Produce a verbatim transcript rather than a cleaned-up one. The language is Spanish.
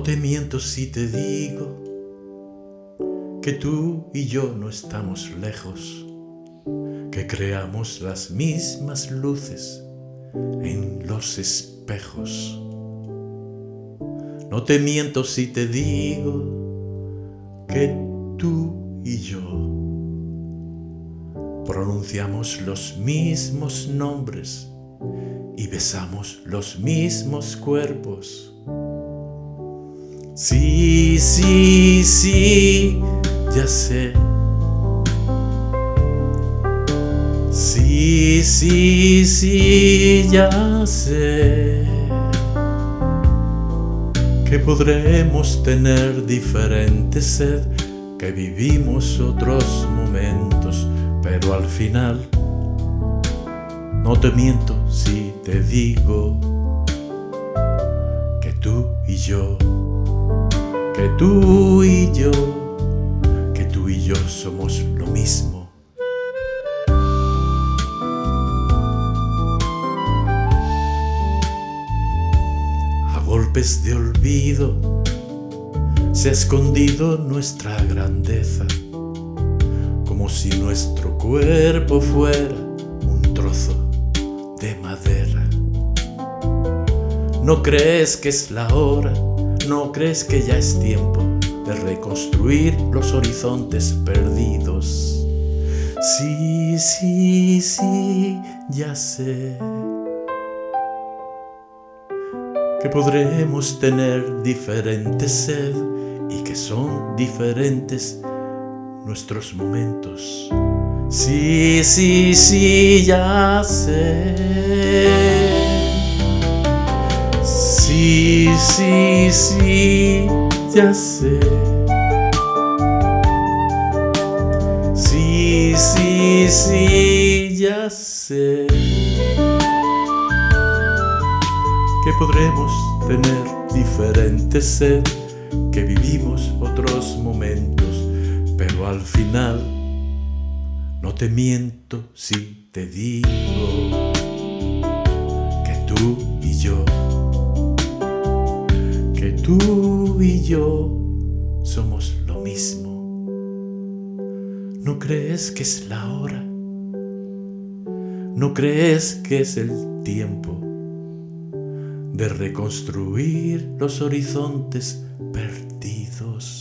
te miento si te digo que tú y yo no estamos lejos, que creamos las mismas luces en los espejos. No te miento si te digo que tú y yo pronunciamos los mismos nombres y besamos los mismos cuerpos. Sí, sí, sí, ya sé. Sí, sí, sí, ya sé que podremos tener diferente sed, que vivimos otros momentos, pero al final no te miento si te digo que tú y yo, que tú y yo, que tú y yo somos lo mismo. A golpes de olvido se ha escondido nuestra grandeza, como si nuestro cuerpo fuera un trozo de madera. ¿No crees que es la hora? ¿No crees que ya es tiempo de reconstruir los horizontes perdidos? Sí, sí, sí, ya sé que podremos tener diferente sed y que son diferentes nuestros momentos. Sí, sí, sí, ya sé. Sí, sí, sí, ya sé. Sí, sí, sí, ya sé que podremos tener diferente sed, que vivimos otros momentos, pero al final no te miento si te digo que tú y yo, que tú y yo somos lo mismo. ¿No crees que es la hora? ¿No crees que es el tiempo de reconstruir los horizontes perdidos?